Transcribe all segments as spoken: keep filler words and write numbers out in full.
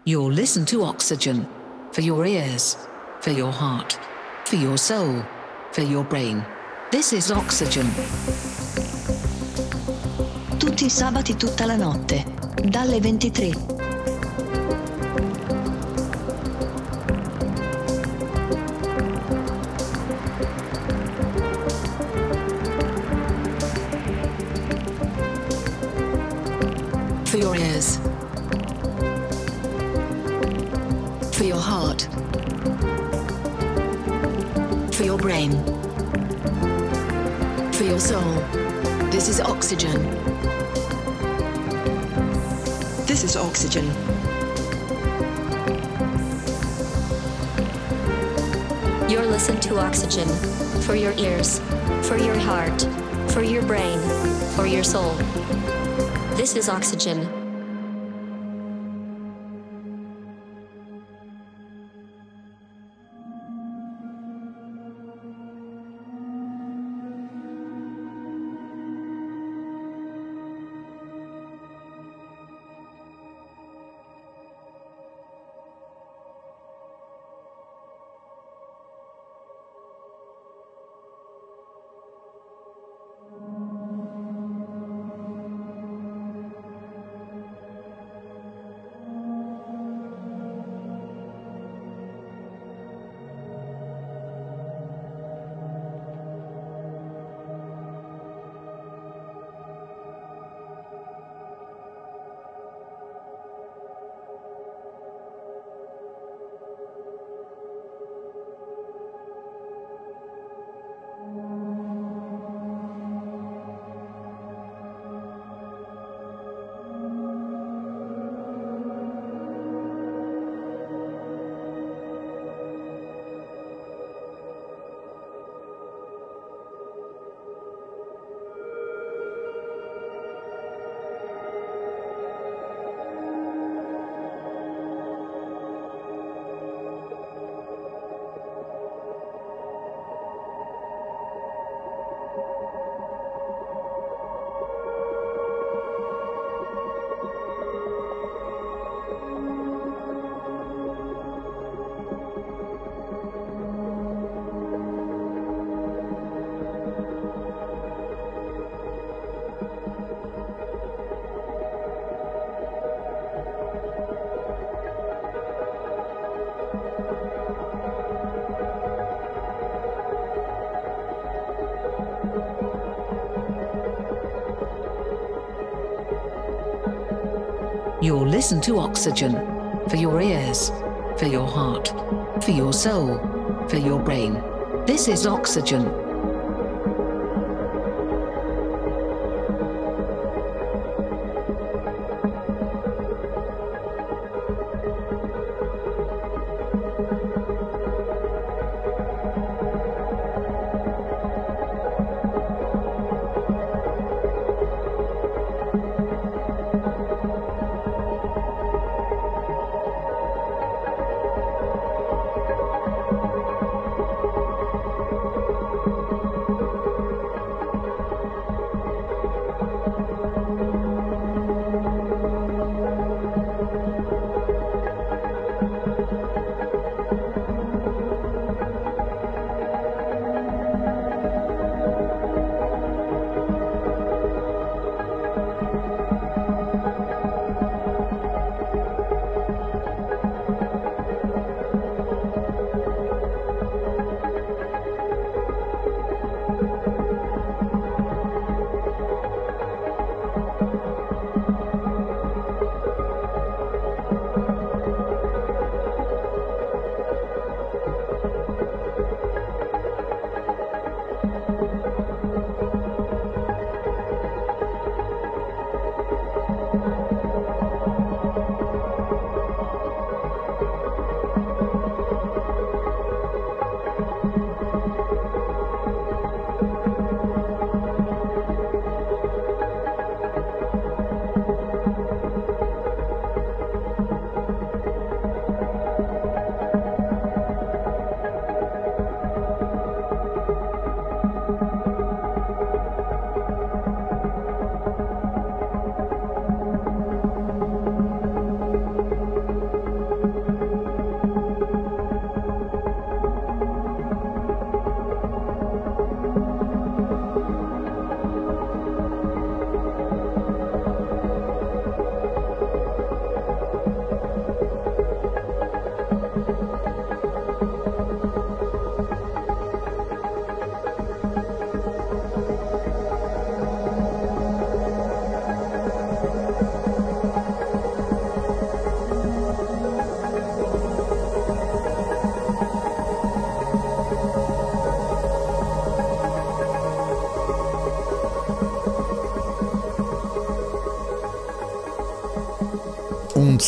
You'll listen to Oxygen for your ears, for your heart, for your soul, for your brain. This is Oxygen. Tutti i sabati tutta la notte, dalle ventitré. For your ears, for your heart, for your brain, for your soul. This is Oxygen. This is Oxygen. You're listening to Oxygen for your ears, for your heart, for your brain, for your soul. This is Oxygen. You'll listen to Oxygen for your ears, for your heart, for your soul, for your brain. This is Oxygen.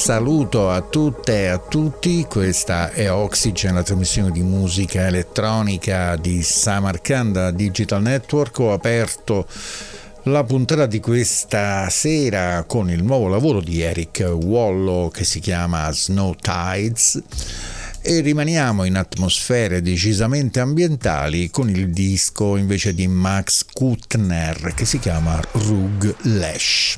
saluto a tutte e a tutti, questa è Oxygen, la trasmissione di musica elettronica di Samarcanda Digital Network. Ho aperto la puntata di questa sera con il nuovo lavoro di Eric Wallow che si chiama Snow Tides e rimaniamo in atmosfere decisamente ambientali con il disco invece di Max Kuttner che si chiama Rug Lash.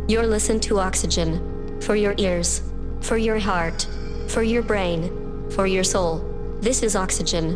You're listening to Oxygen. For your ears. For your heart. For your brain. For your soul. This is Oxygen.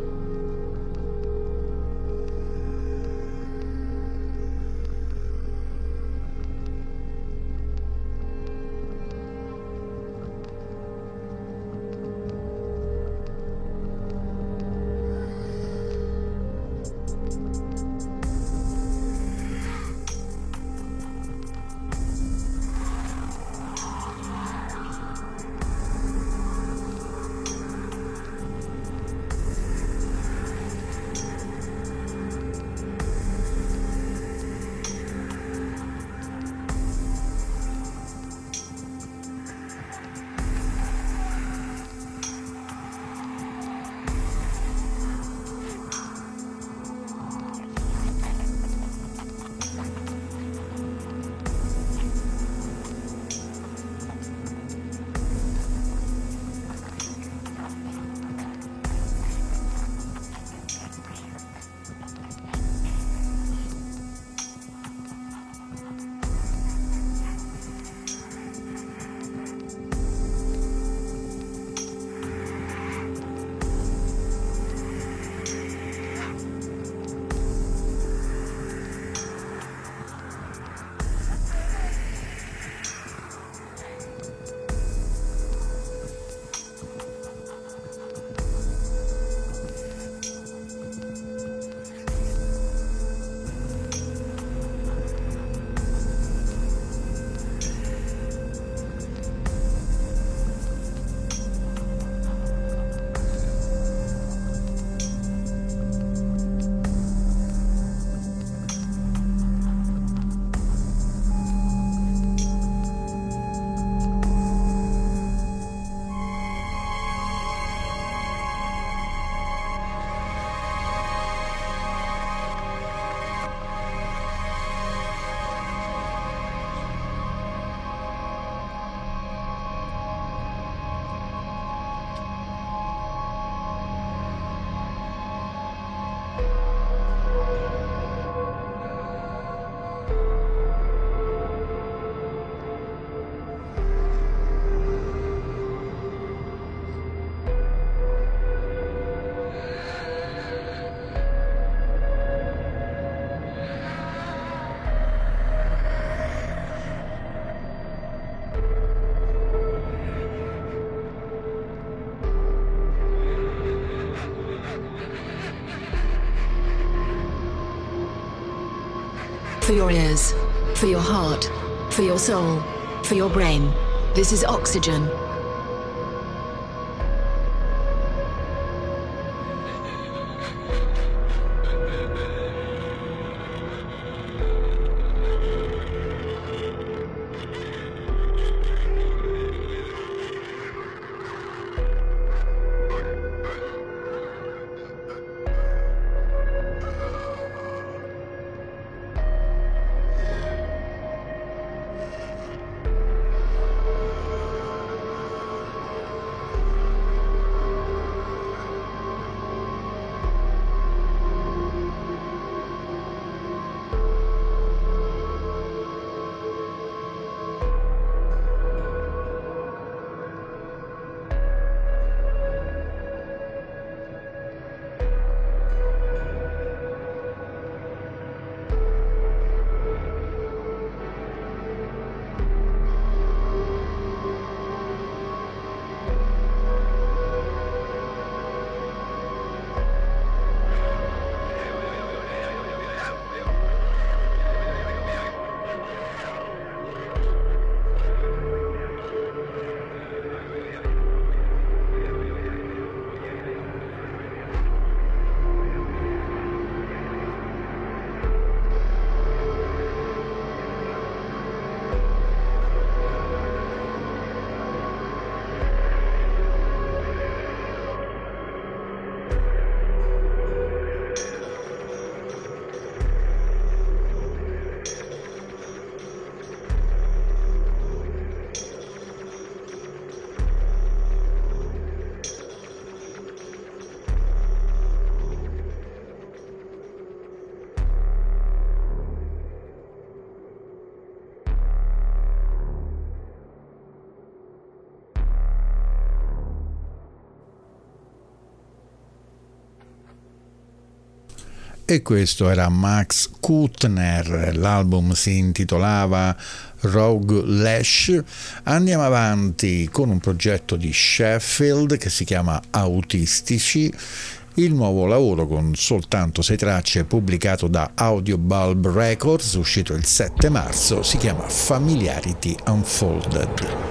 For your ears, for your heart, for your soul, for your brain. This is Oxygen. e questo era Max Kuttner, l'album si intitolava Rogue Lash. Andiamo avanti con un progetto di Sheffield che si chiama Autistici. Il nuovo lavoro, con soltanto sei tracce, pubblicato da Audio Bulb Records, uscito il sette marzo, si chiama Familiarity Unfolded.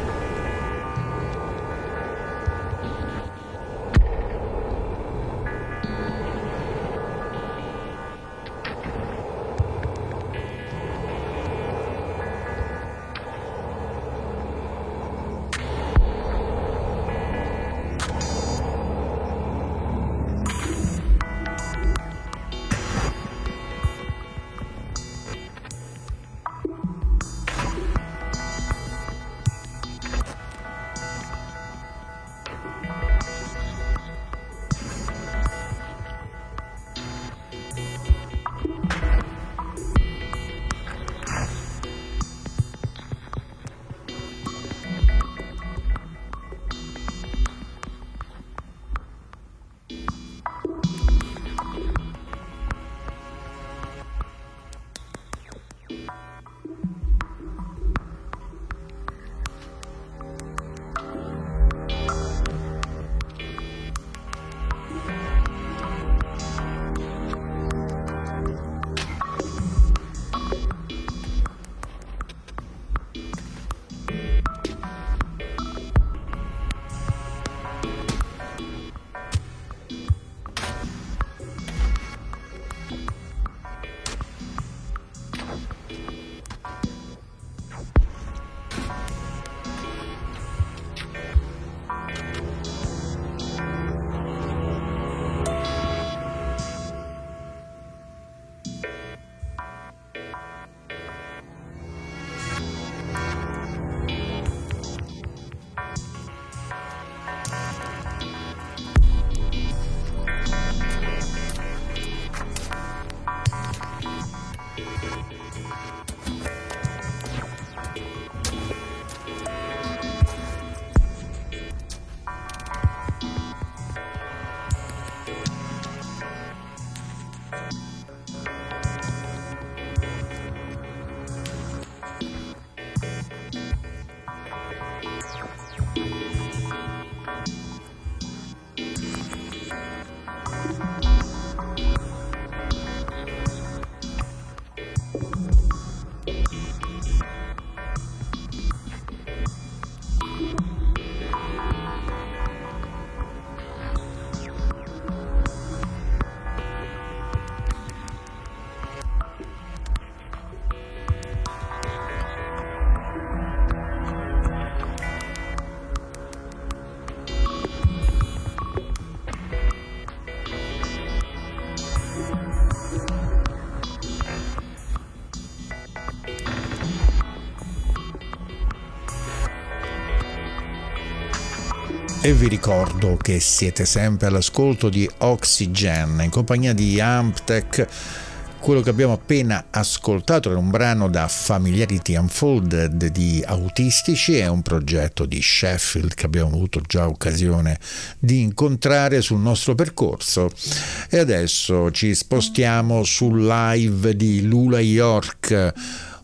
E vi ricordo che siete sempre all'ascolto di Oxygen in compagnia di Amptech. Quello che abbiamo appena ascoltato era un brano da Familiarity Unfolded di Autistici, è un progetto di Sheffield che abbiamo avuto già occasione di incontrare sul nostro percorso. E adesso ci spostiamo sul live di Lula York,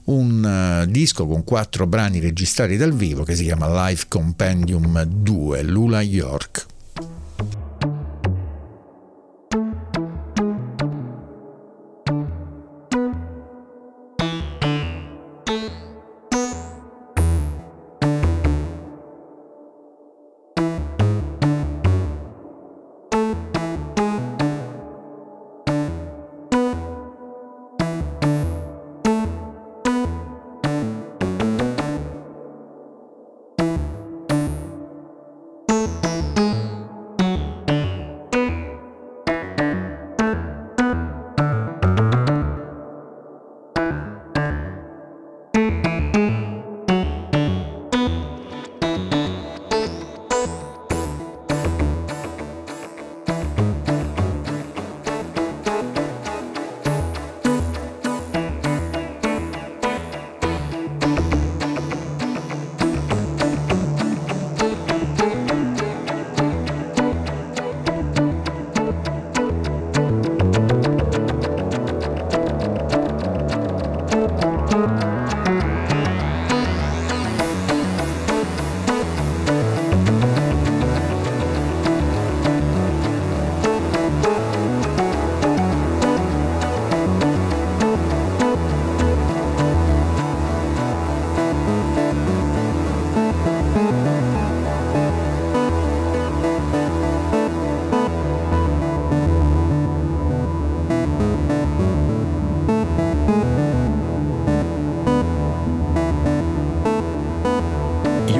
un uh, disco con quattro brani registrati dal vivo che si chiama Live Compendium due, Lula York.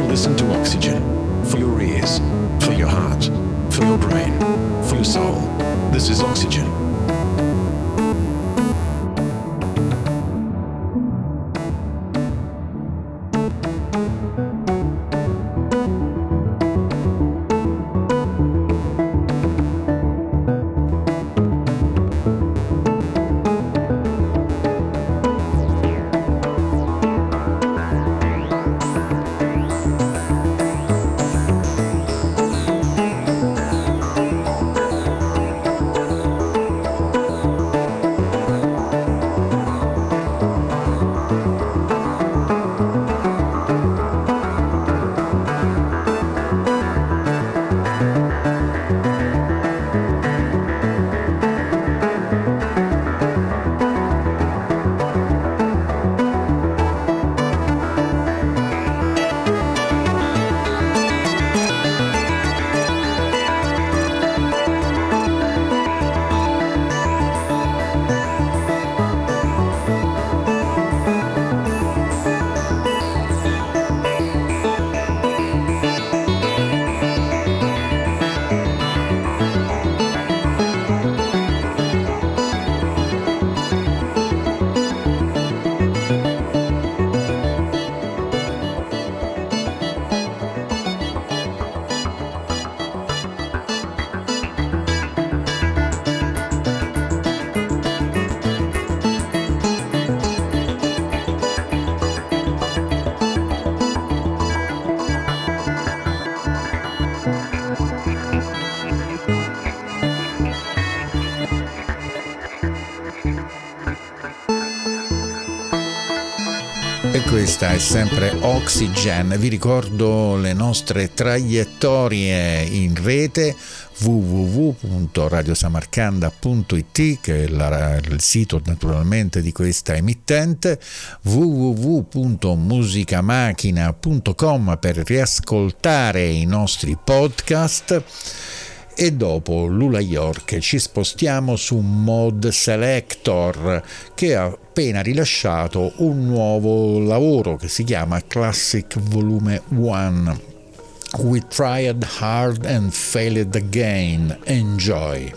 Listen to Oxygen. For your ears, for your heart, for your brain, for your soul. This is Oxygen. E questa è sempre Oxygen. Vi ricordo le nostre traiettorie in rete: w w w punto radio samarcanda punto i t, che è la, il sito naturalmente di questa emittente, w w w punto musicamachina punto com per riascoltare i nostri podcast. E dopo Lula York ci spostiamo su Mod Selector, che ha appena rilasciato un nuovo lavoro che si chiama Classic Volume uno. We tried hard and failed again. Enjoy.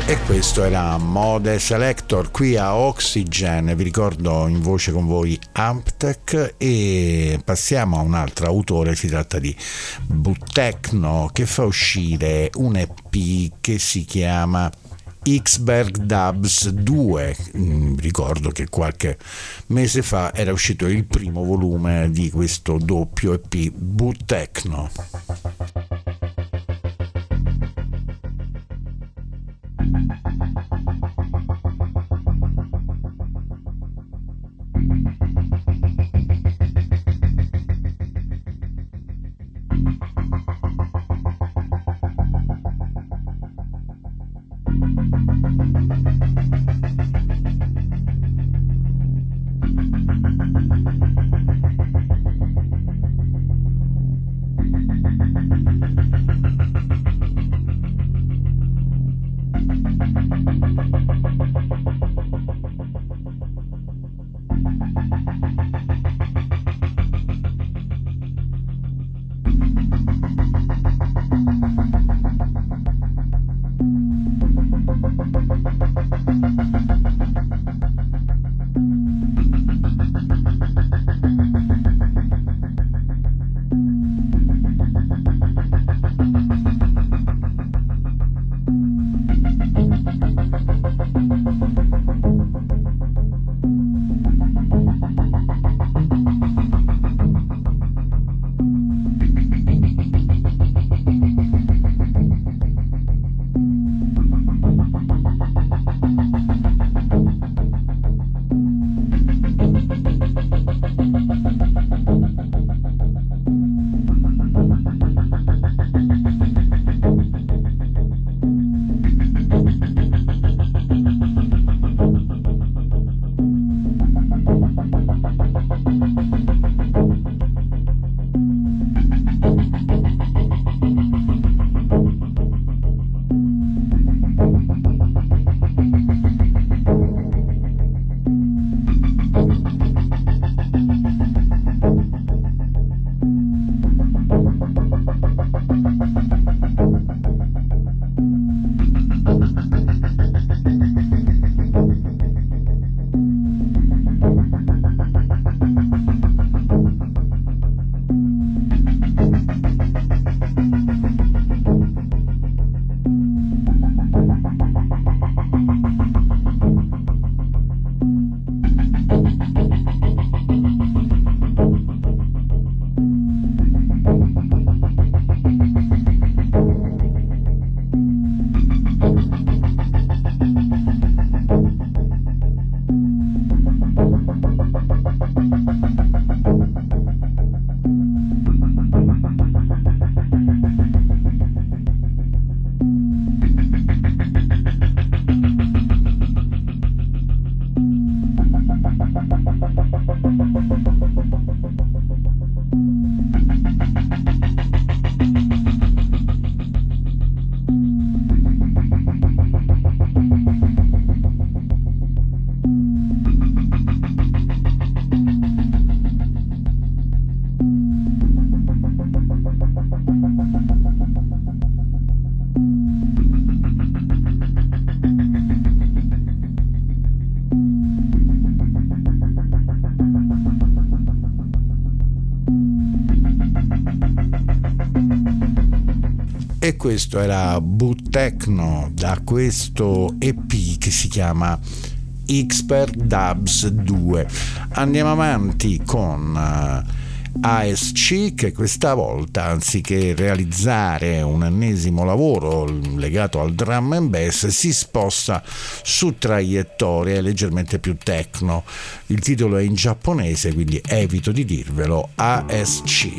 E questo era Mode Selector qui a Oxygen. Vi ricordo in voce con voi Amptech, e passiamo a un altro autore. Si tratta di Buttechno, che fa uscire un E P che si chiama Iceberg Dubs due. Vi ricordo che qualche mese fa era uscito il primo volume di questo doppio E P Buttechno. E questo era Buttechno da questo E P che si chiama Iceberg Dubs due. Andiamo avanti con uh, A S C, che questa volta, anziché realizzare un ennesimo lavoro legato al drum and bass, si sposta su traiettorie leggermente più techno. Il titolo è in giapponese, quindi evito di dirvelo. A S C.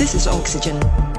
This is Oxygen.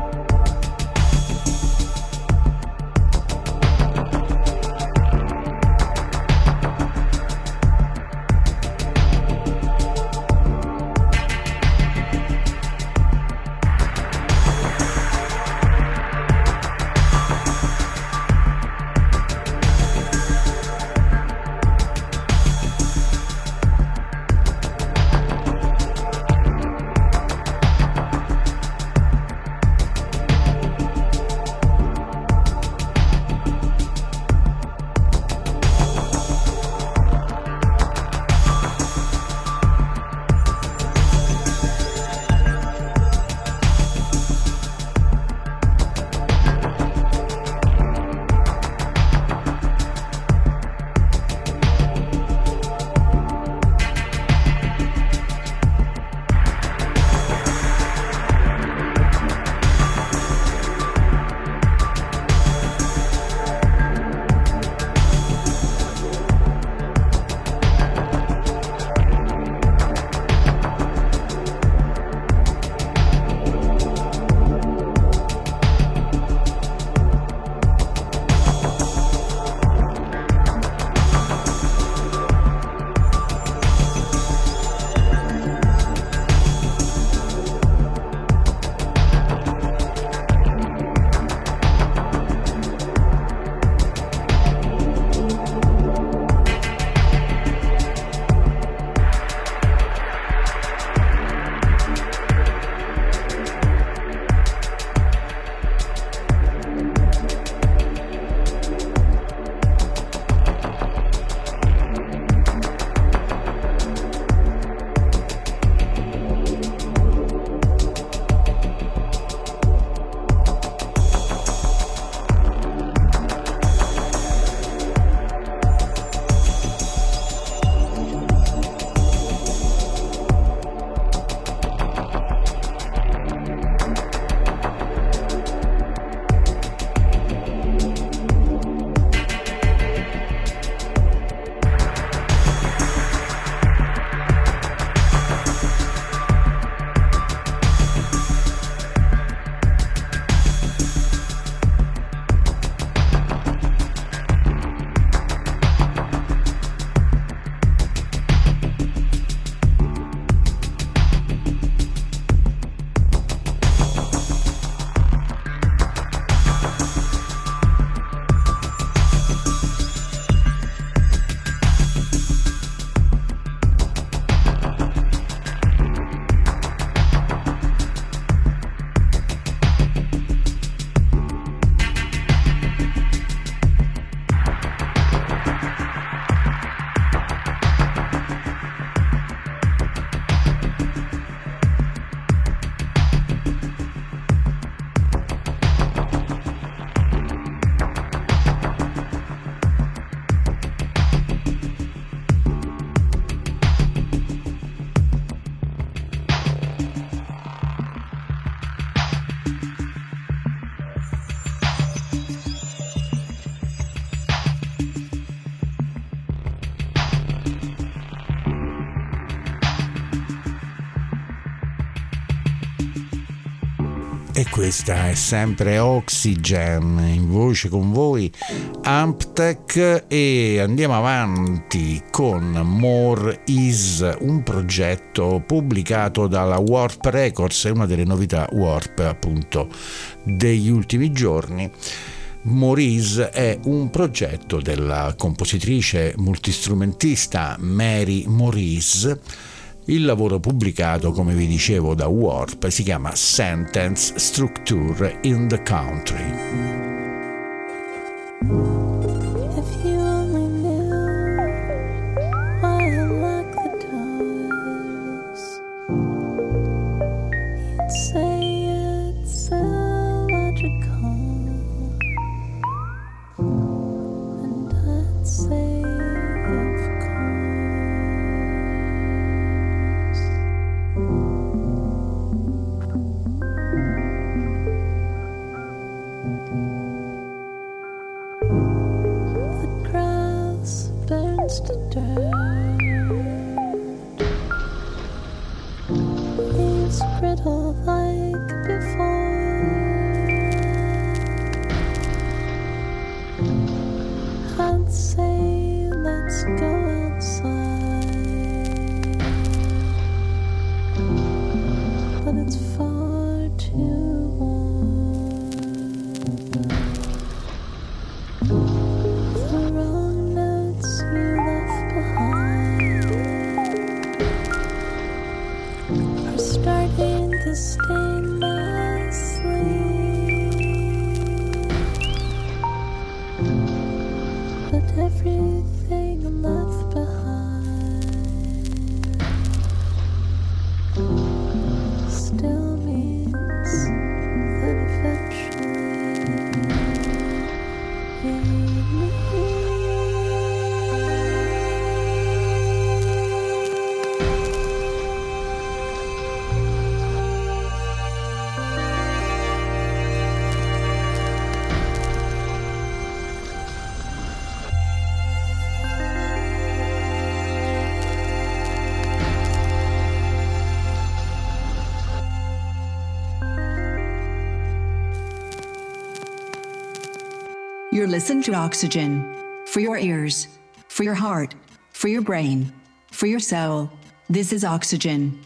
E questa è sempre Oxygen, in voce con voi Amptech, e andiamo avanti con More Is, un progetto pubblicato dalla Warp Records, è una delle novità Warp appunto degli ultimi giorni. More Is è un progetto della compositrice multistrumentista Mary Maurice. Il lavoro pubblicato, come vi dicevo, da Warp si chiama Sentence Structure in the Country. Brittle like before. You're listening to Oxygen, for your ears, for your heart, for your brain, for your soul. This is Oxygen.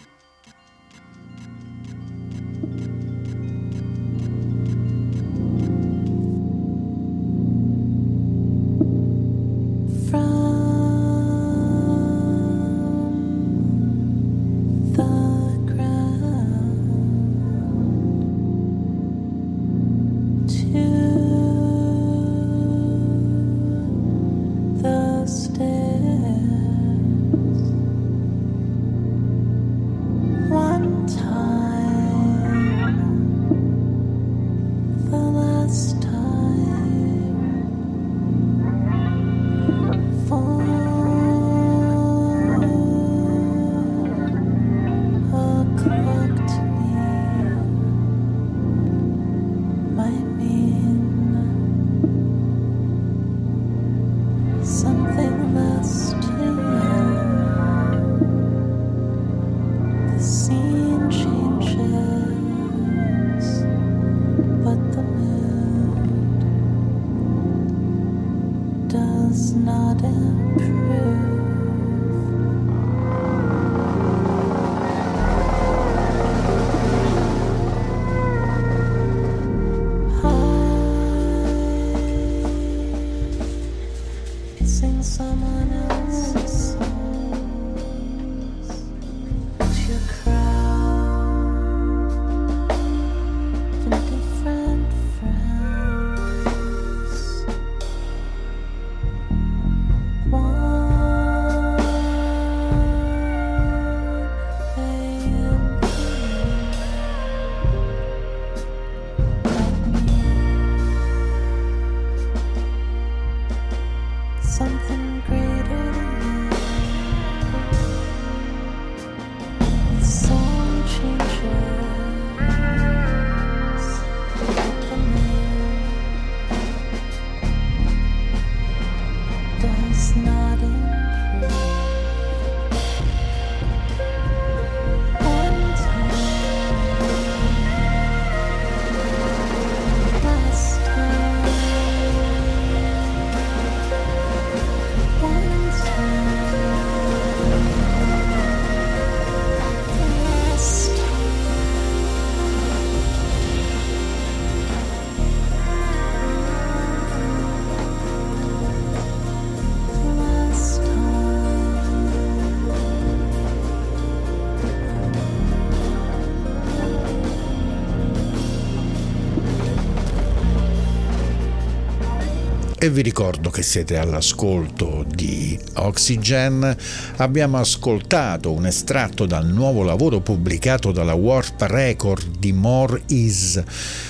E vi ricordo che siete all'ascolto di Oxygen. Abbiamo ascoltato un estratto dal nuovo lavoro pubblicato dalla Warp Record di More Is,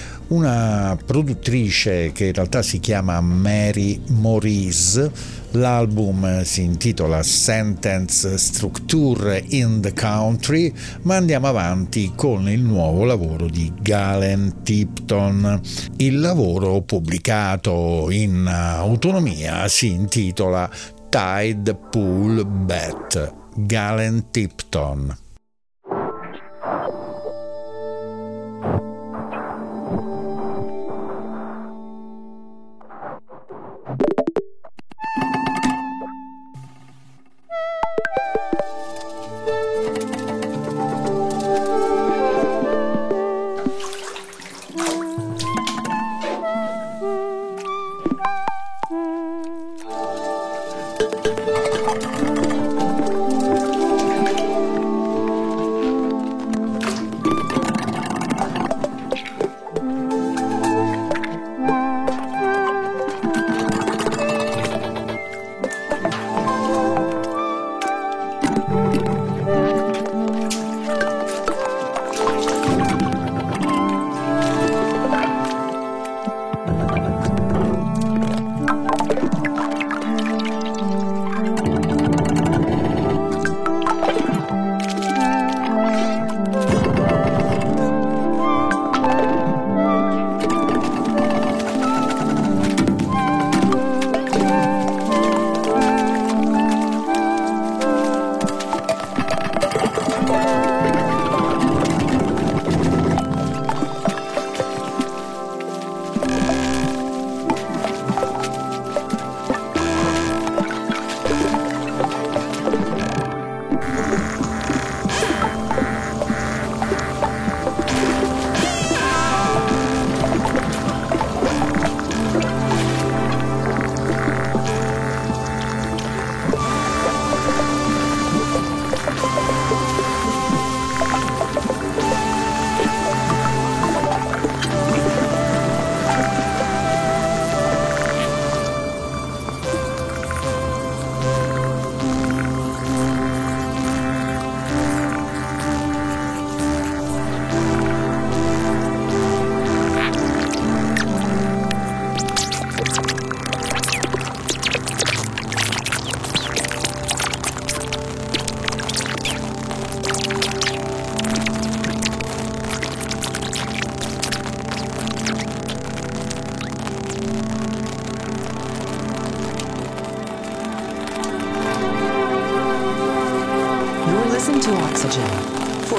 una produttrice che in realtà si chiama Mary Maurice. L'album si intitola Sentence Structure in the Country, ma andiamo avanti con il nuovo lavoro di Galen Tipton. Il lavoro pubblicato in autonomia si intitola Tide Pool Bet. Galen Tipton.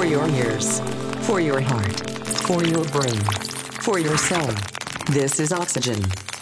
For your ears, for your heart, for your brain, for your soul. This is Oxygen.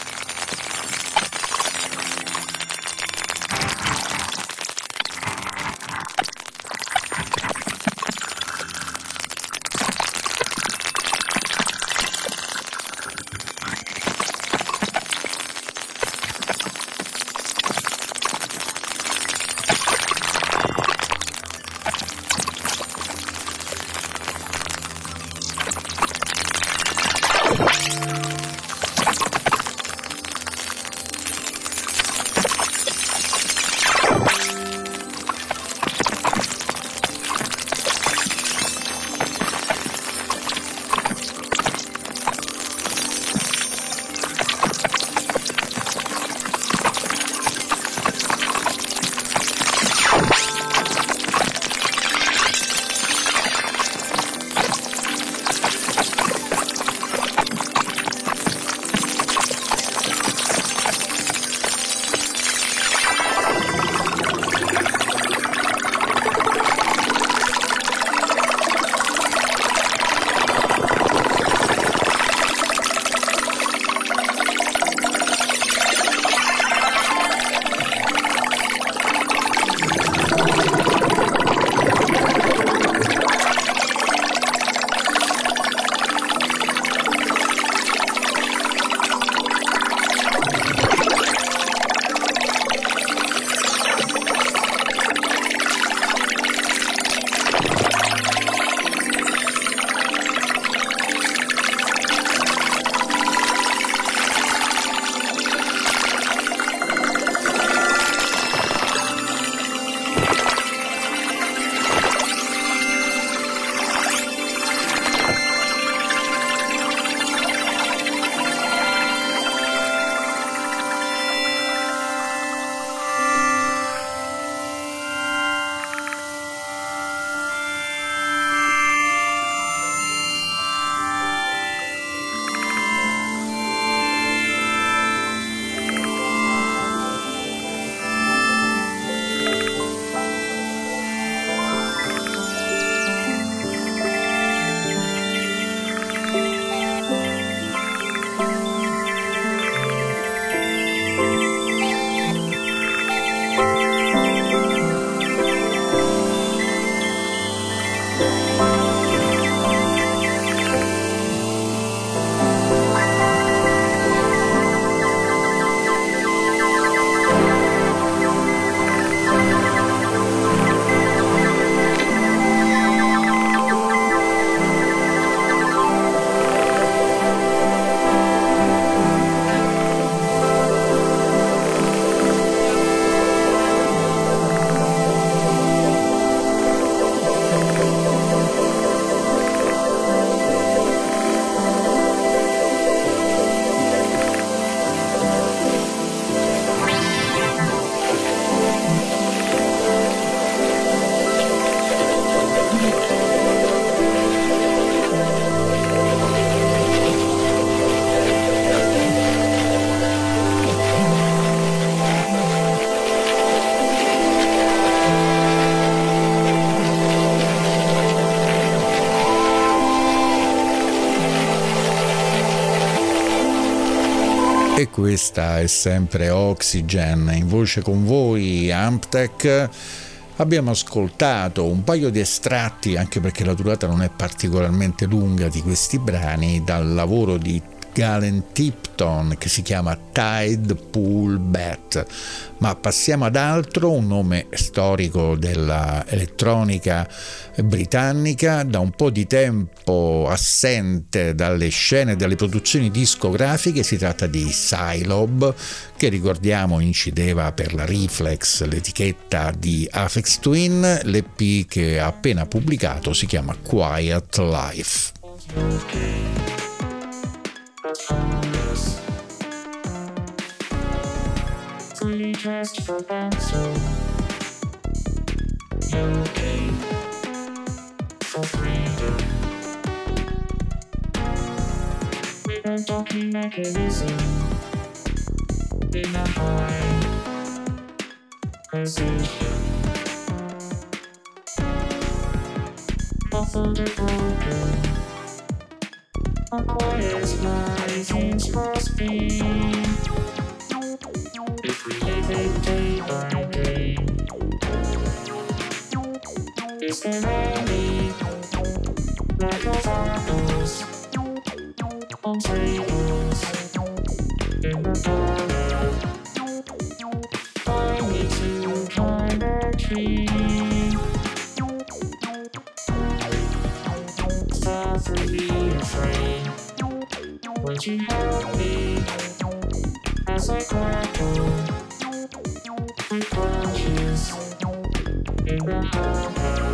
E questa è sempre Oxygen, in voce con voi Amptech. Abbiamo ascoltato un paio di estratti, anche perché la durata non è particolarmente lunga, di questi brani dal lavoro di Galen Tipton che si chiama Tide Pool Bat. Ma passiamo ad altro, un nome storico della elettronica britannica, da un po' di tempo assente dalle scene e dalle produzioni discografiche. Si tratta di Sylob, che ricordiamo incideva per la Reflex, l'etichetta di Aphex Twin. L'E P che ha appena pubblicato si chiama Quiet Life. Fully dressed for pencil. Looking for freedom. With a docking mechanism in a high position. muffled and broken. A quiet life things must be. If we live it day by day, is there any lack of apples on tables in the parlor? I need to climb a tree. Start to be afraid. Would you help me as I grapple with branches in the harbor?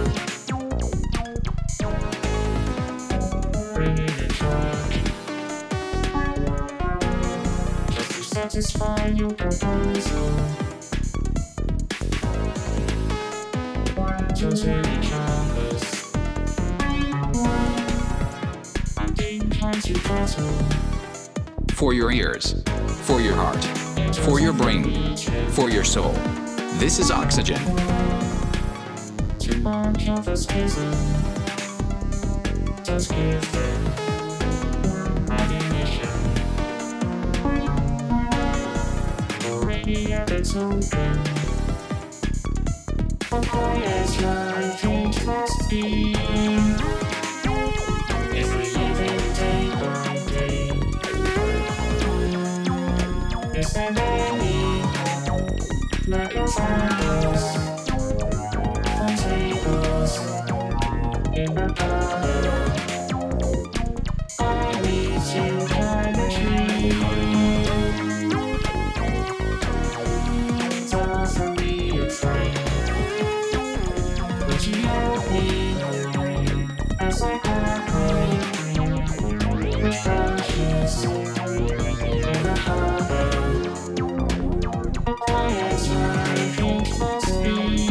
Bringing it back just to satisfy your proposal. Just really canvas and inclined to battle. For your ears, for your heart, for your brain, for your soul. This is Oxygen. To my canvas prison, just give them ammunition. Already at its open. A quiet life it must be. If we live it day by day, is there any lack of apples on tables in the parlor? I need to climb a tree. Far from me afraid. Would you help me as I grapple with branches in the harbor? A quiet life it must be.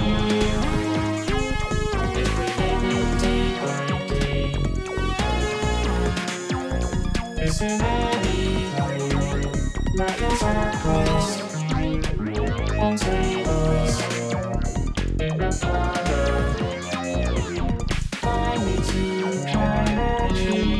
If we live it day by day, is there any lack of apples on tables in the parlor? I need to climb a tree.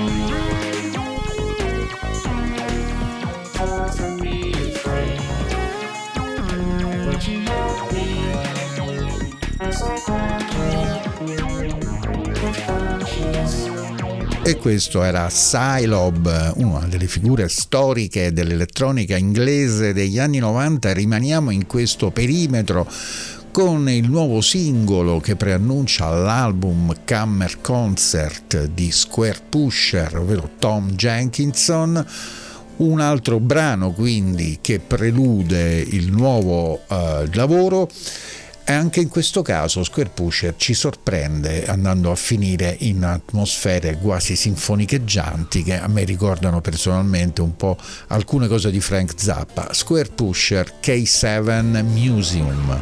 Far from me afraid. Would you help me as I grapple with branches? E questo era Psylob, una delle figure storiche dell'elettronica inglese degli anni novanta. Rimaniamo in questo perimetro con il nuovo singolo che preannuncia l'album Camera Concert di Square Pusher, ovvero Tom Jenkinson. Un altro brano quindi che prelude il nuovo uh, lavoro. E anche in questo caso Square Pusher ci sorprende andando a finire in atmosfere quasi sinfonicheggianti che a me ricordano personalmente un po' alcune cose di Frank Zappa. Square Pusher K sette Museum.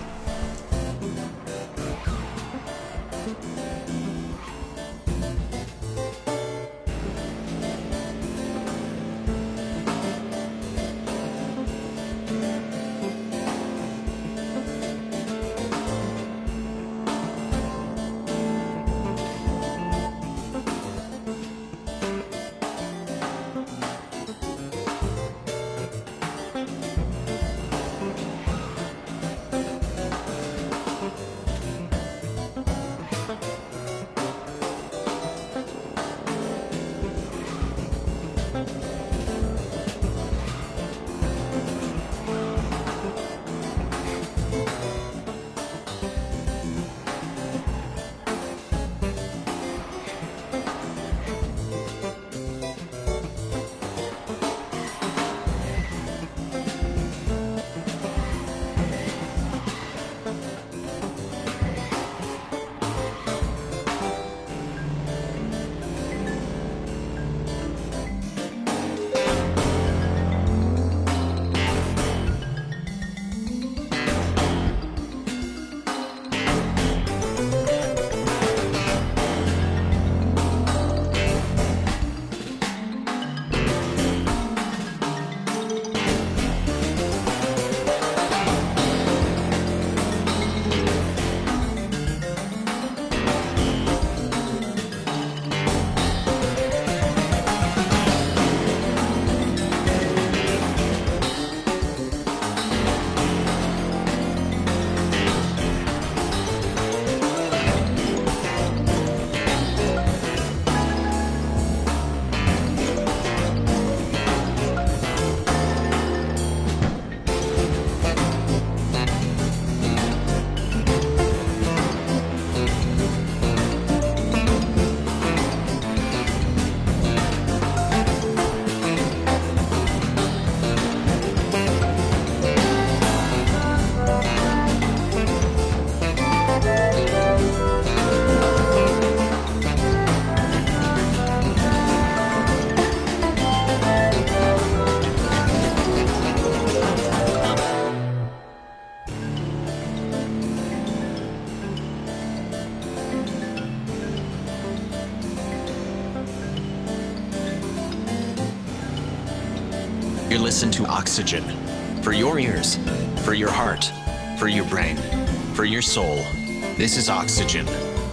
You listen to Oxygen. For your ears, for your heart, for your brain, for your soul. This is Oxygen.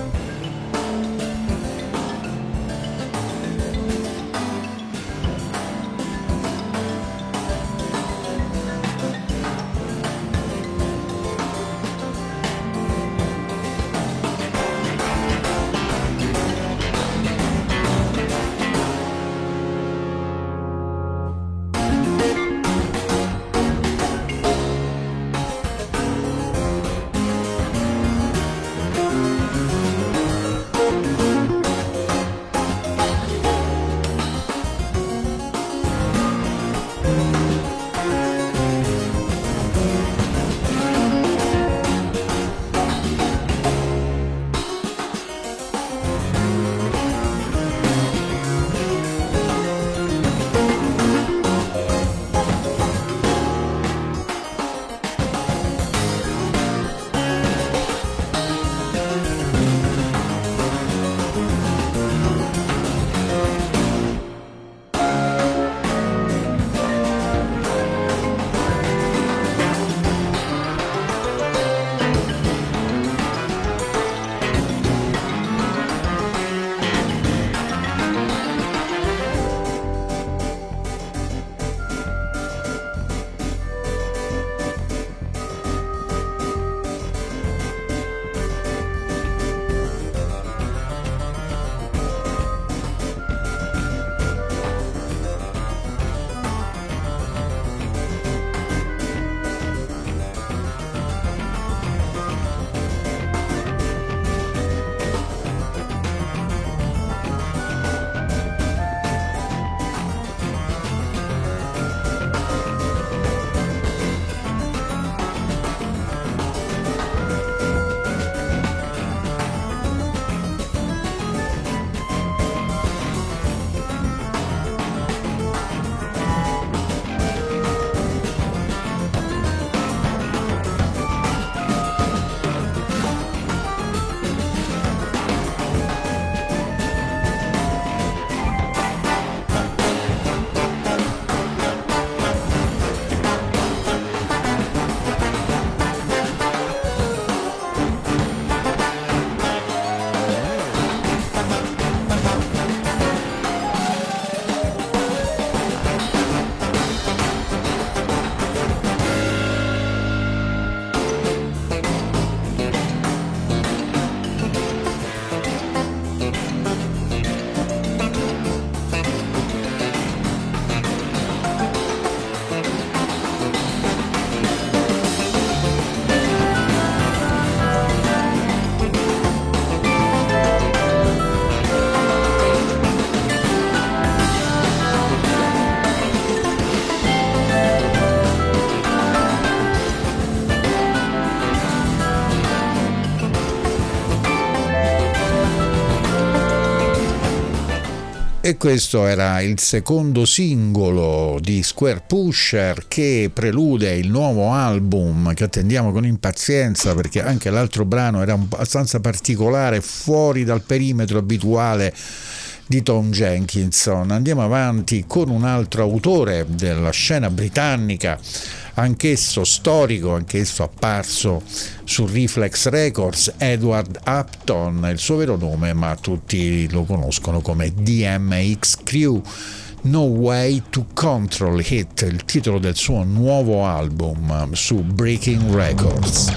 E questo era il secondo singolo di Square Pusher, che prelude il nuovo album che attendiamo con impazienza, perché anche l'altro brano era abbastanza particolare, fuori dal perimetro abituale di Tom Jenkinson. Andiamo avanti con un altro autore della scena britannica, anch'esso storico, anch'esso apparso su Reflex Records, Edward Upton, il suo vero nome, ma tutti lo conoscono come D M X Crew. No Way to Control It, il titolo del suo nuovo album su Breaking Records.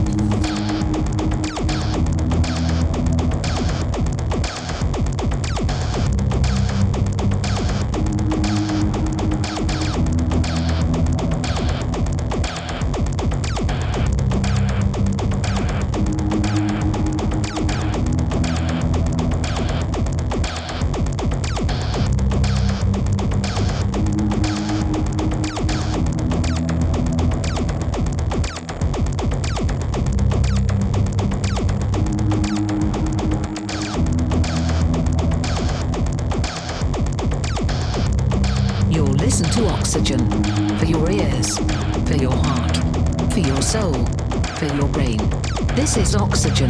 Oxygen, for your ears, for your heart, for your soul, for your brain. This is Oxygen.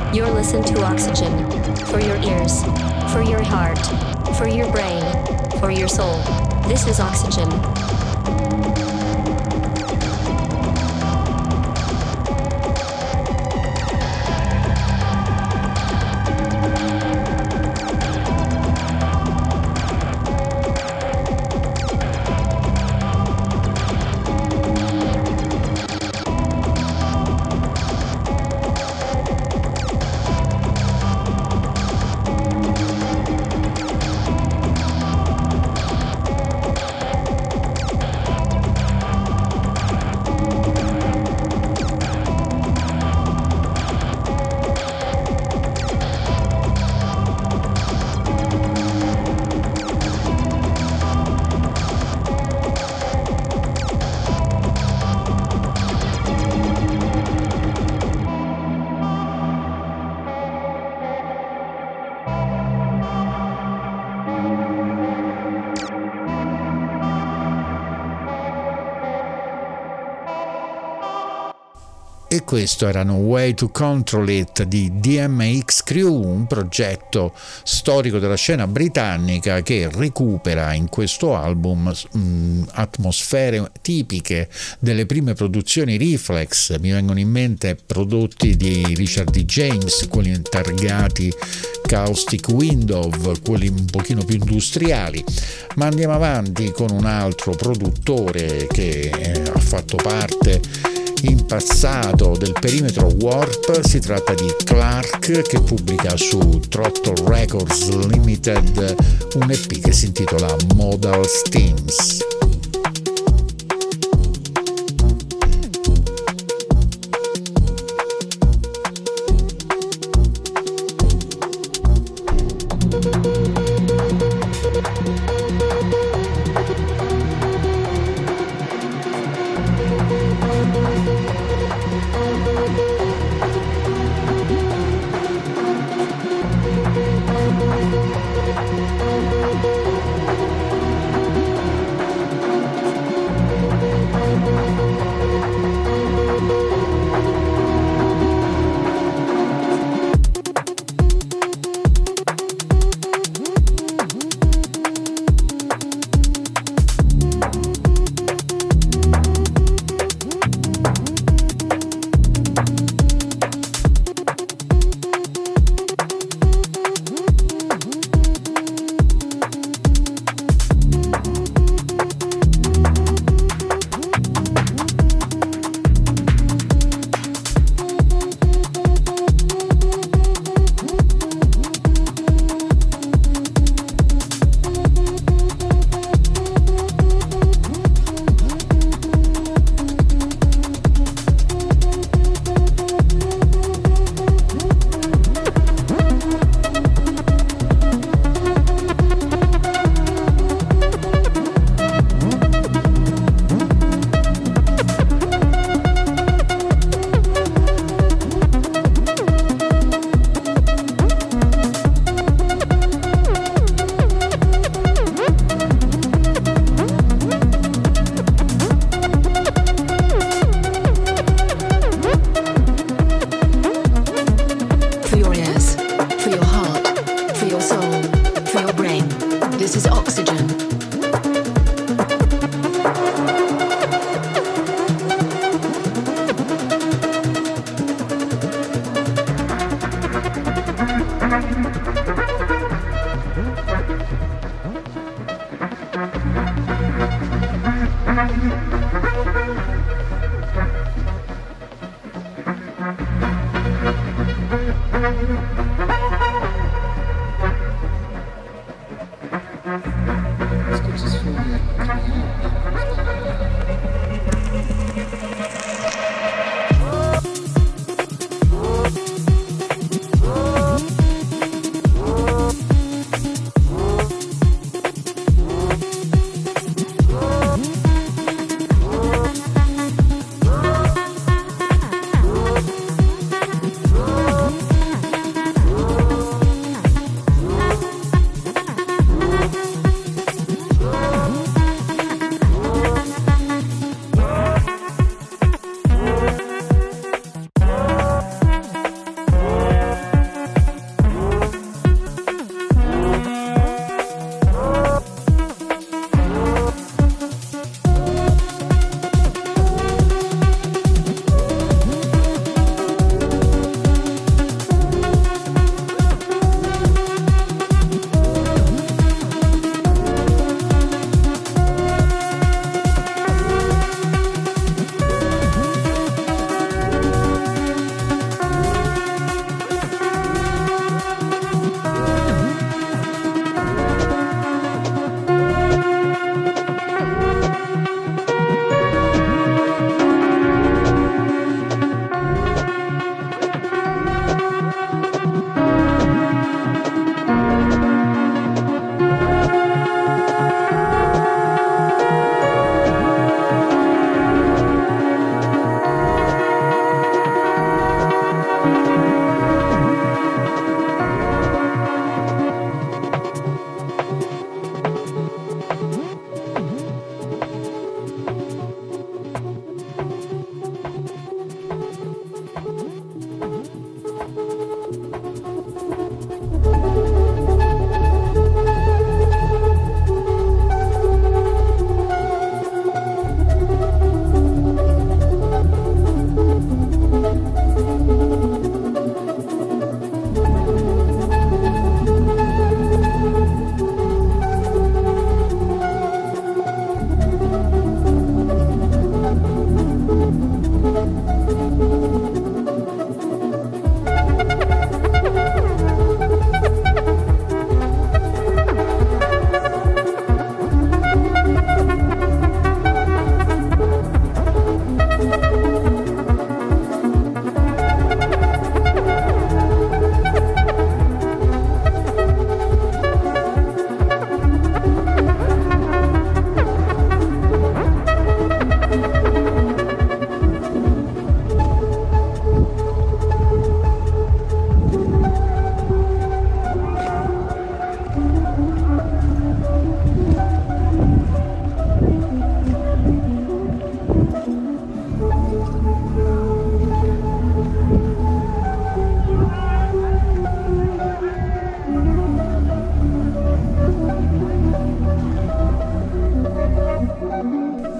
You're listening to Oxygen. For your ears. For your heart. For your brain. For your soul. This is Oxygen. E questo erano Way to Control It di D M X Crew, un progetto storico della scena britannica che recupera in questo album mh, atmosfere tipiche delle prime produzioni Reflex. Mi vengono in mente prodotti di Richard D. James, quelli targati Caustic Window, quelli un pochino più industriali. Ma andiamo avanti con un altro produttore che eh, ha fatto parte in passato del perimetro Warp. Si tratta di Clark, che pubblica su Throttle Records Limited un E P che si intitola Modal Steams.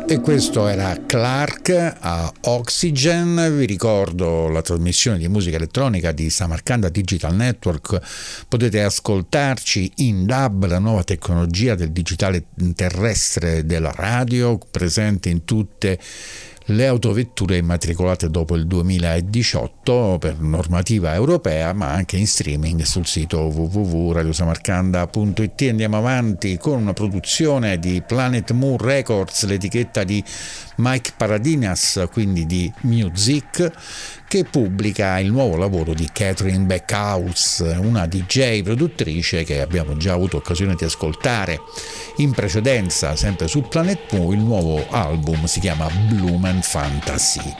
E questo era Clark a Oxygen. Vi ricordo la trasmissione di musica elettronica di Samarcanda Digital Network. Potete ascoltarci in D A B, la nuova tecnologia del digitale terrestre della radio, presente in tutte le autovetture immatricolate dopo il duemiladiciotto per normativa europea, ma anche in streaming sul sito w w w punto radio samarcanda punto i t. Andiamo avanti con una produzione di Planet Moon Records, l'etichetta di Mike Paradinas, quindi di Music, che pubblica il nuovo lavoro di Catherine Backhouse, una D J produttrice che abbiamo già avuto occasione di ascoltare in precedenza, sempre su Planet Moon. Il nuovo album si chiama Bloom and Fantasy.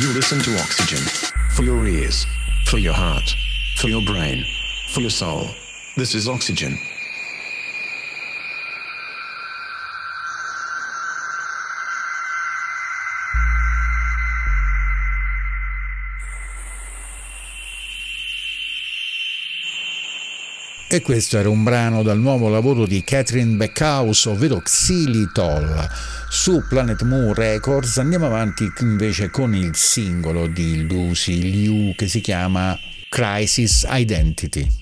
You listen to Oxygen. For your ears. For your heart. For your brain. For your soul. This is Oxygen. E questo era un brano dal nuovo lavoro di Catherine Backhouse, ovvero Xylitol, su Planet Mu Records. Andiamo avanti invece con il singolo di Lucy Liu che si chiama Crisis Identity.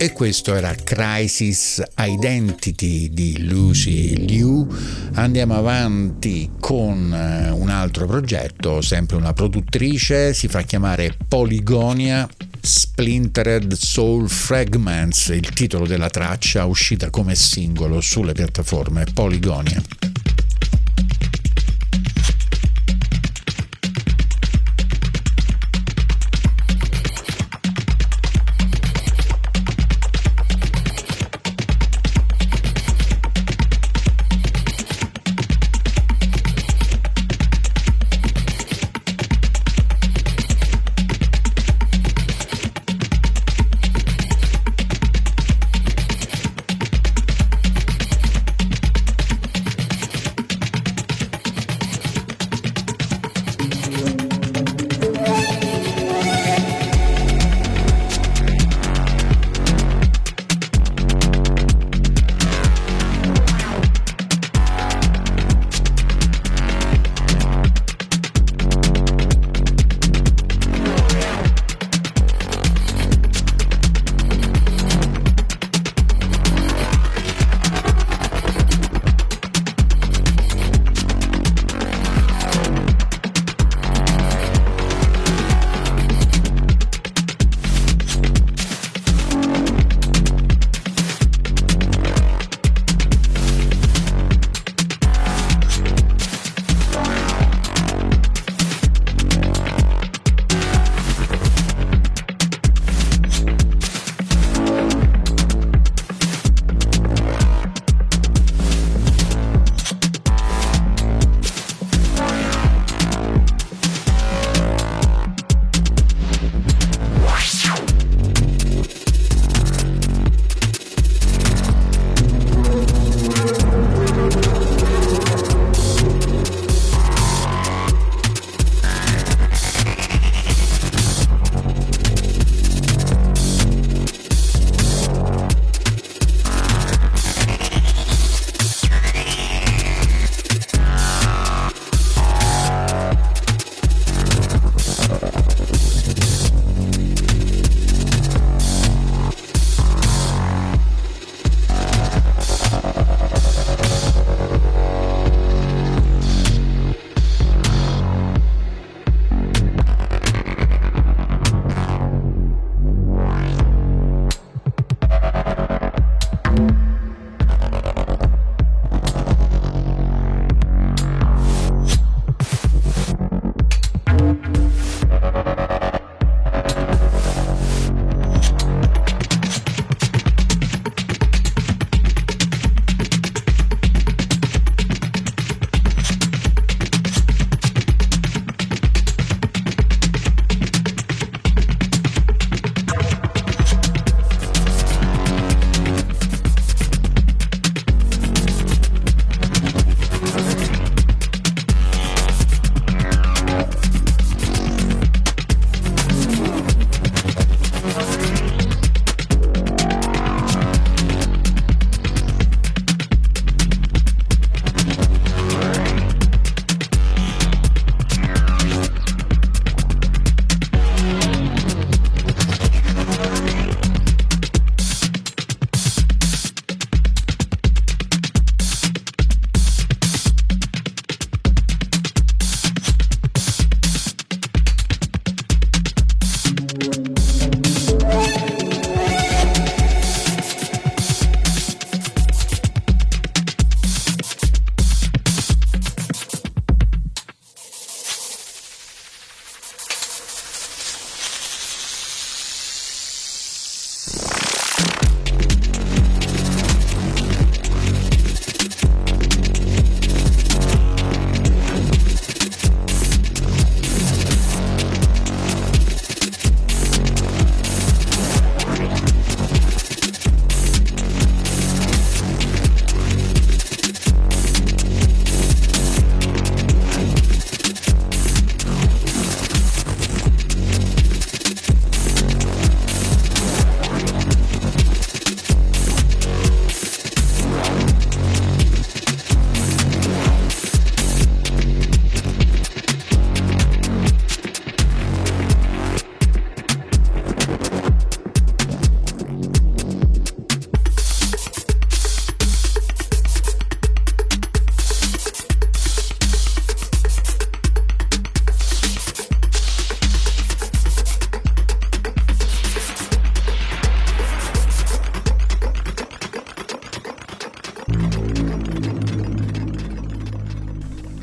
e questo era Crisis Identity di Lucy Liu. Andiamo avanti con un altro progetto, sempre una produttrice, si fa chiamare Polygonia Splintered Soul Fragments, il titolo della traccia uscita come singolo sulle piattaforme Polygonia.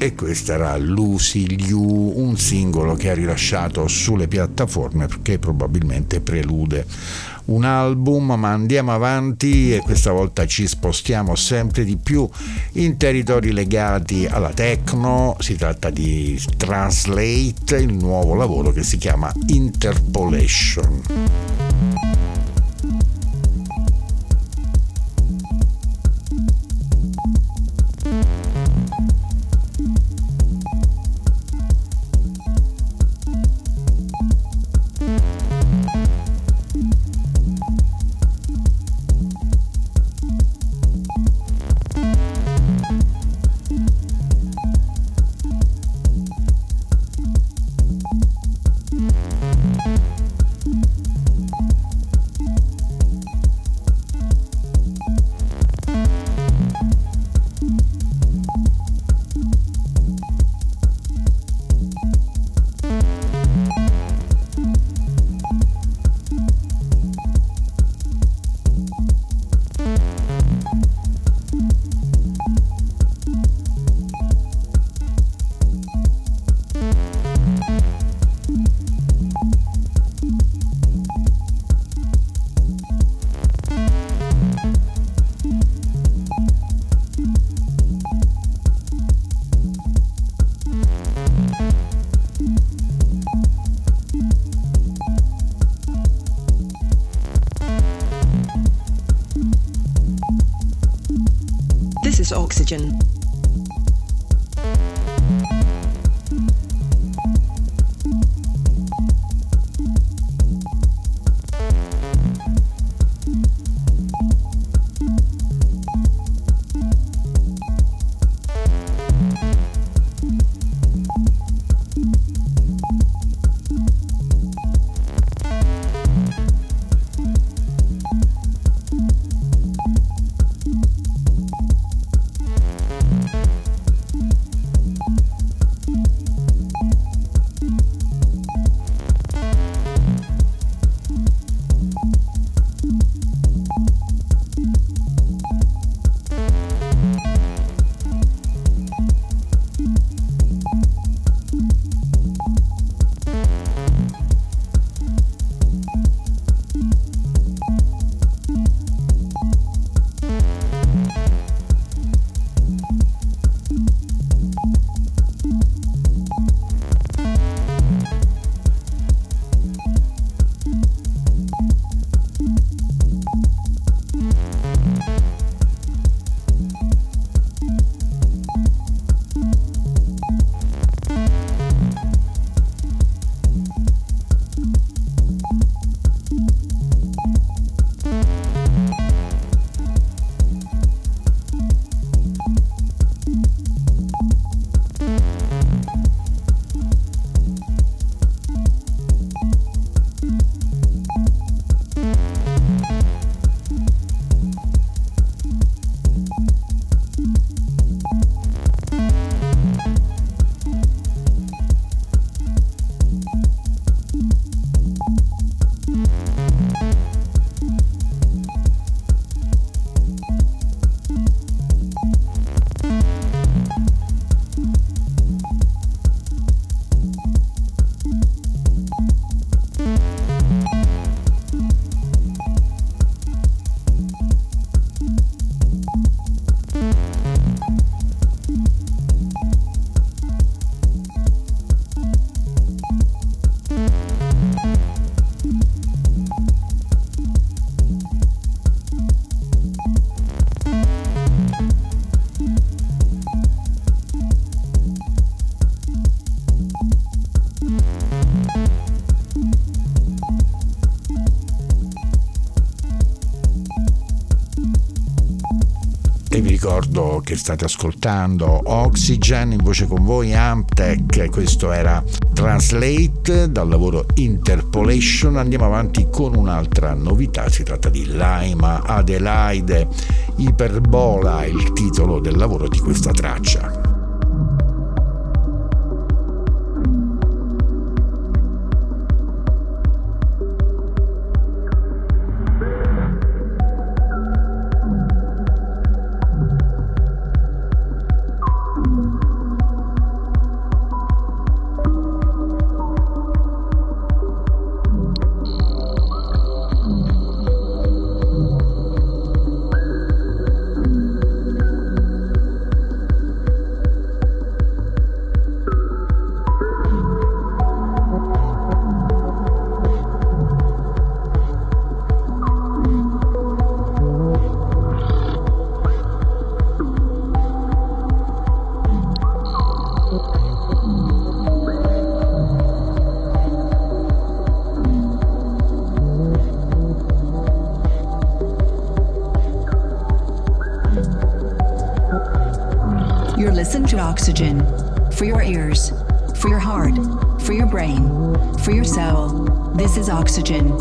e questa era Lucy Liu, un singolo che ha rilasciato sulle piattaforme perché probabilmente prelude un album. Ma andiamo avanti e questa volta ci spostiamo sempre di più in territori legati alla techno. Si tratta di Translate, il nuovo lavoro che si chiama Interpolation. Oxygen. E vi ricordo che state ascoltando Oxygen, in voce con voi Amptech. Questo era Translate dal lavoro Interpolation. Andiamo avanti con un'altra novità, si tratta di Lima Adelaide, Iperbola, il titolo del lavoro di questa traccia. listen to Oxygen. For your ears, for your heart, for your brain, for your soul. This is Oxygen.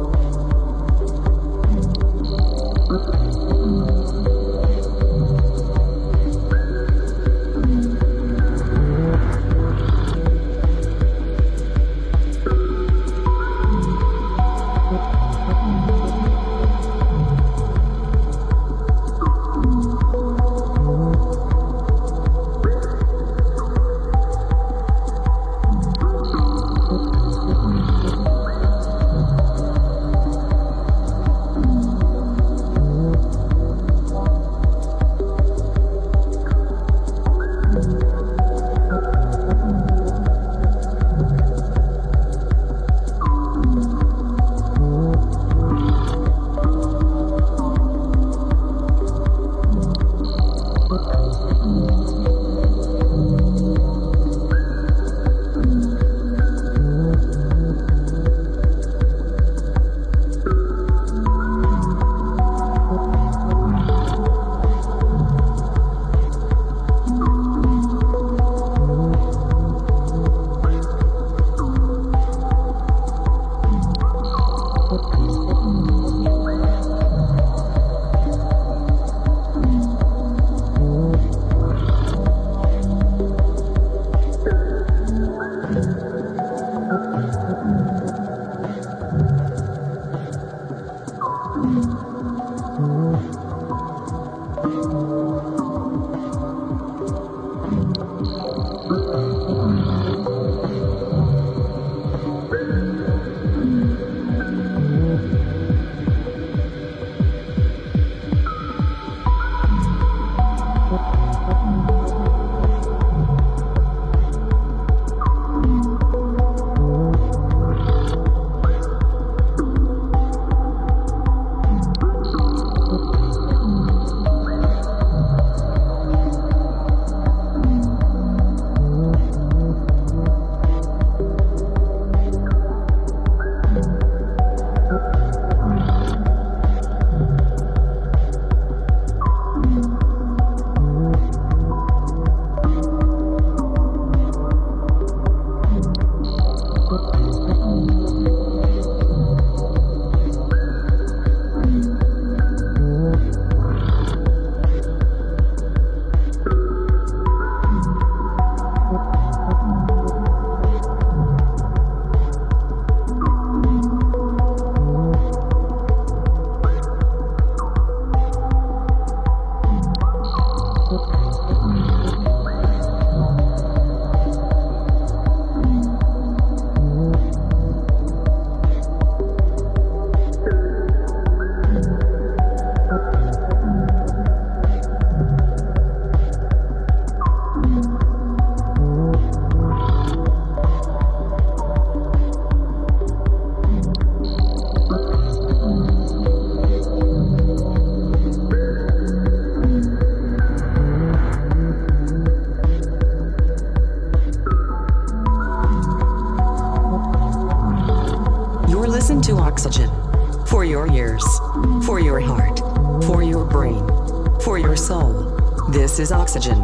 Oxygen. For your ears, for your heart, for your brain, for your soul. This is Oxygen.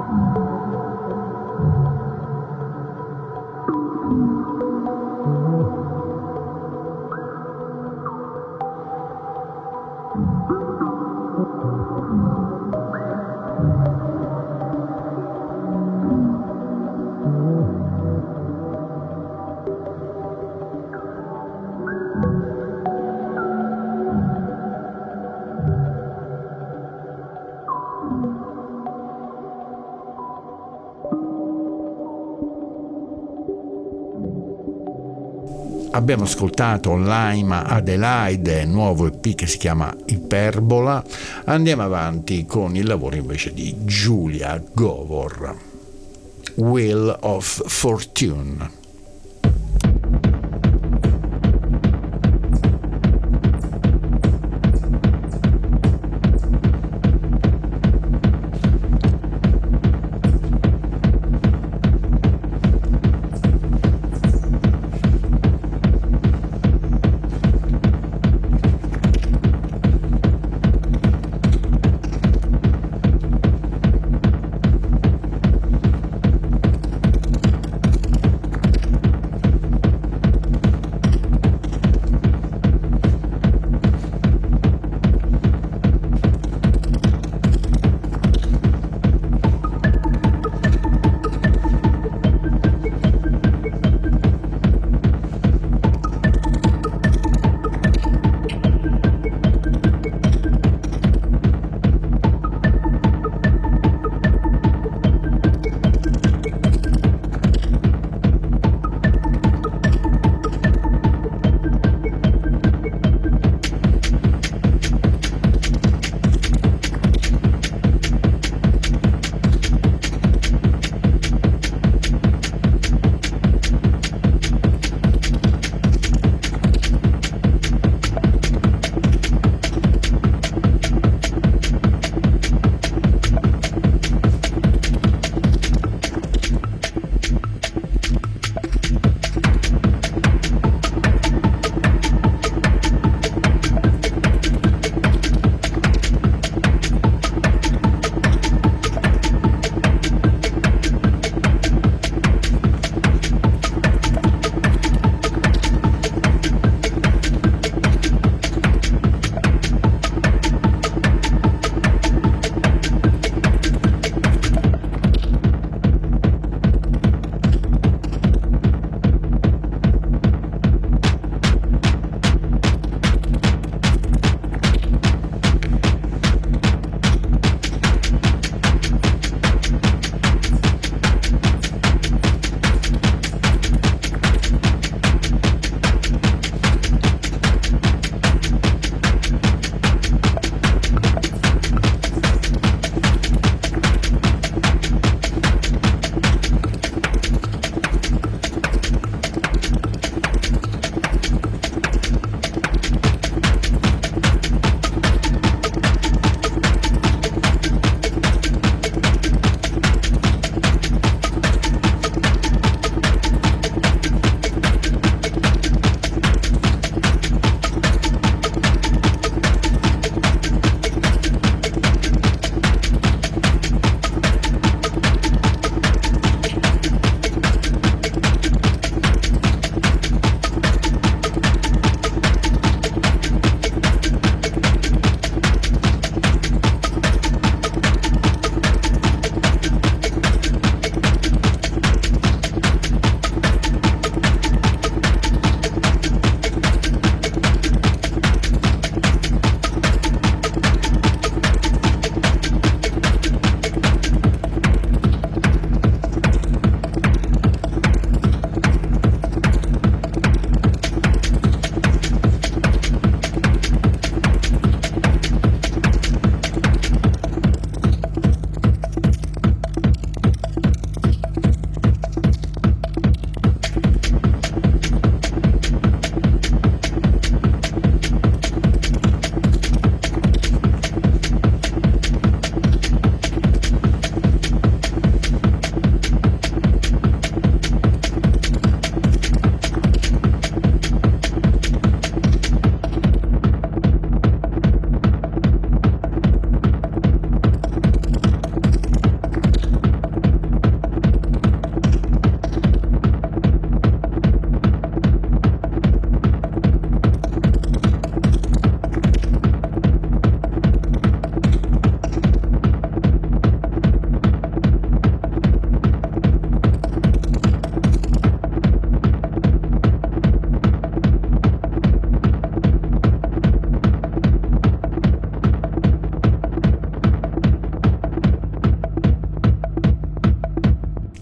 Abbiamo ascoltato Lima Adelaide, nuovo E P che si chiama Iperbola. Andiamo avanti con il lavoro invece di Julia Govor, Wheel of Fortune.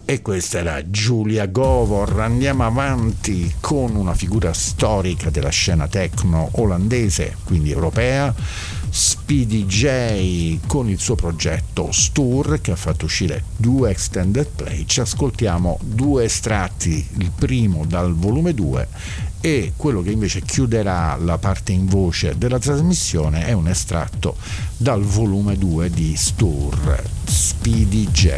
E questa era Julia Govor. Andiamo avanti con una figura storica della scena techno olandese, quindi europea, Speedy J, con il suo progetto Stur, che ha fatto uscire due extended play. Ci ascoltiamo due estratti, il primo dal volume due e quello che invece chiuderà la parte in voce della trasmissione è un estratto dal volume due di Stur, Speedy J.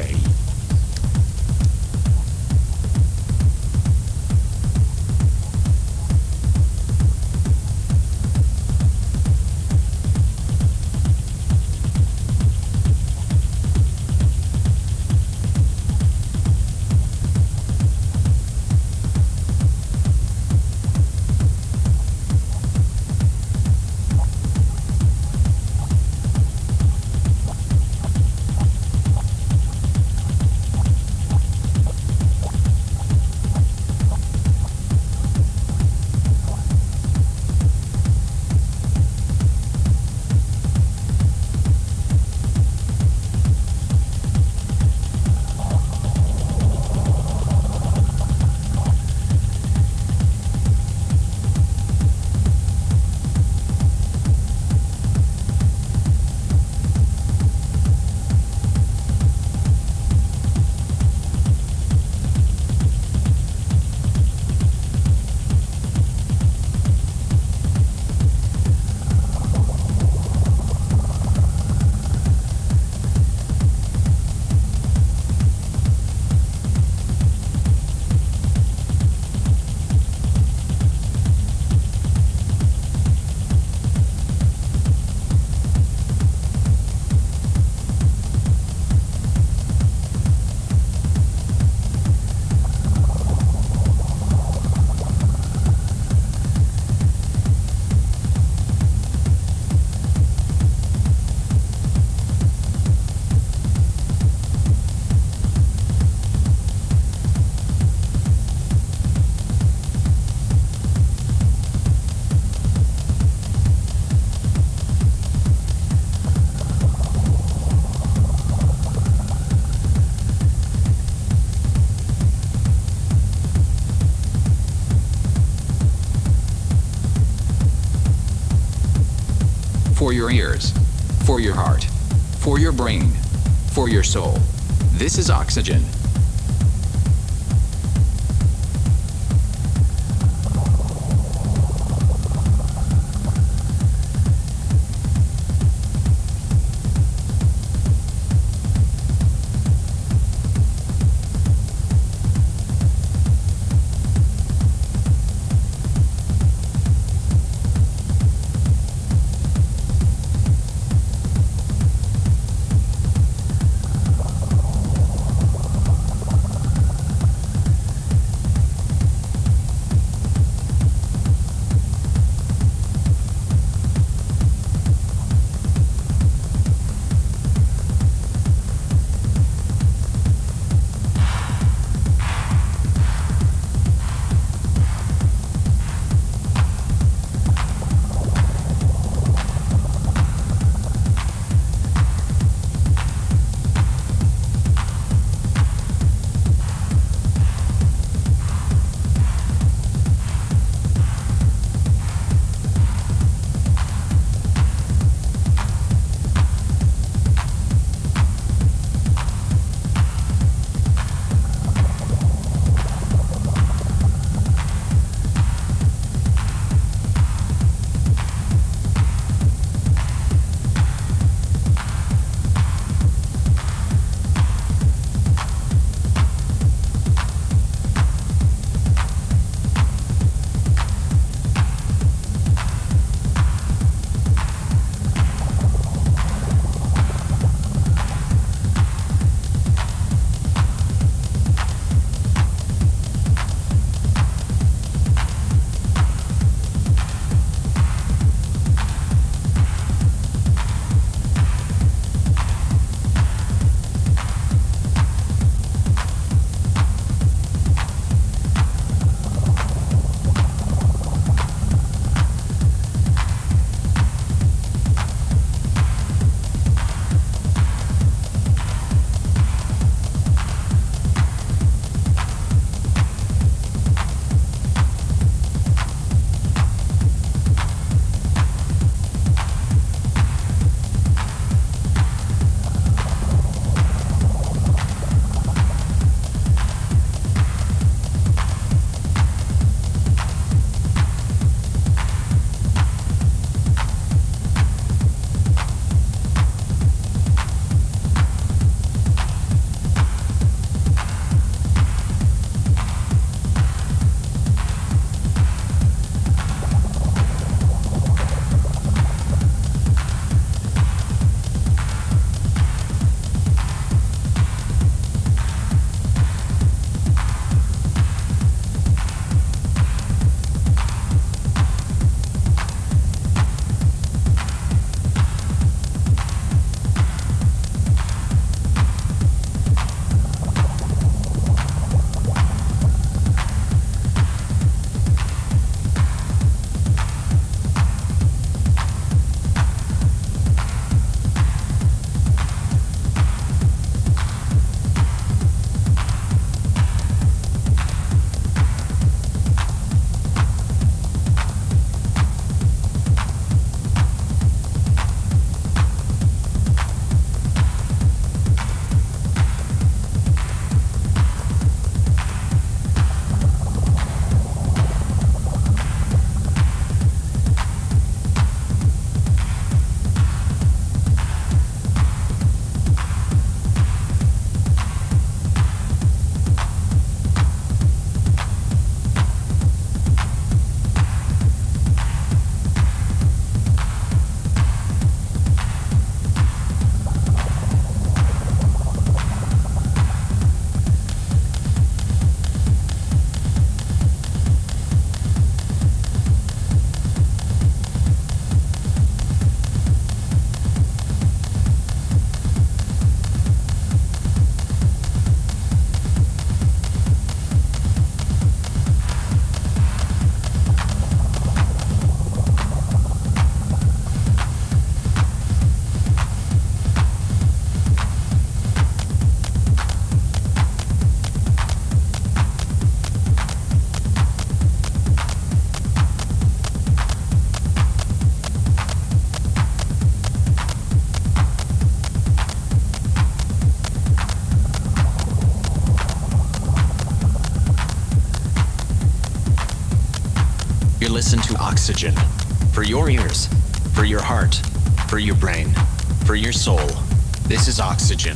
For your ears, for your heart, for your brain, for your soul. This is Oxygen. listen to Oxygen. For your ears, for your heart, for your brain, for your soul. This is Oxygen.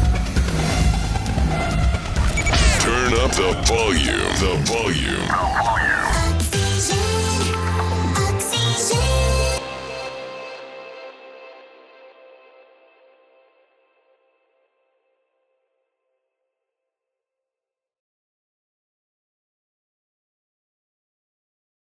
The volume, the volume.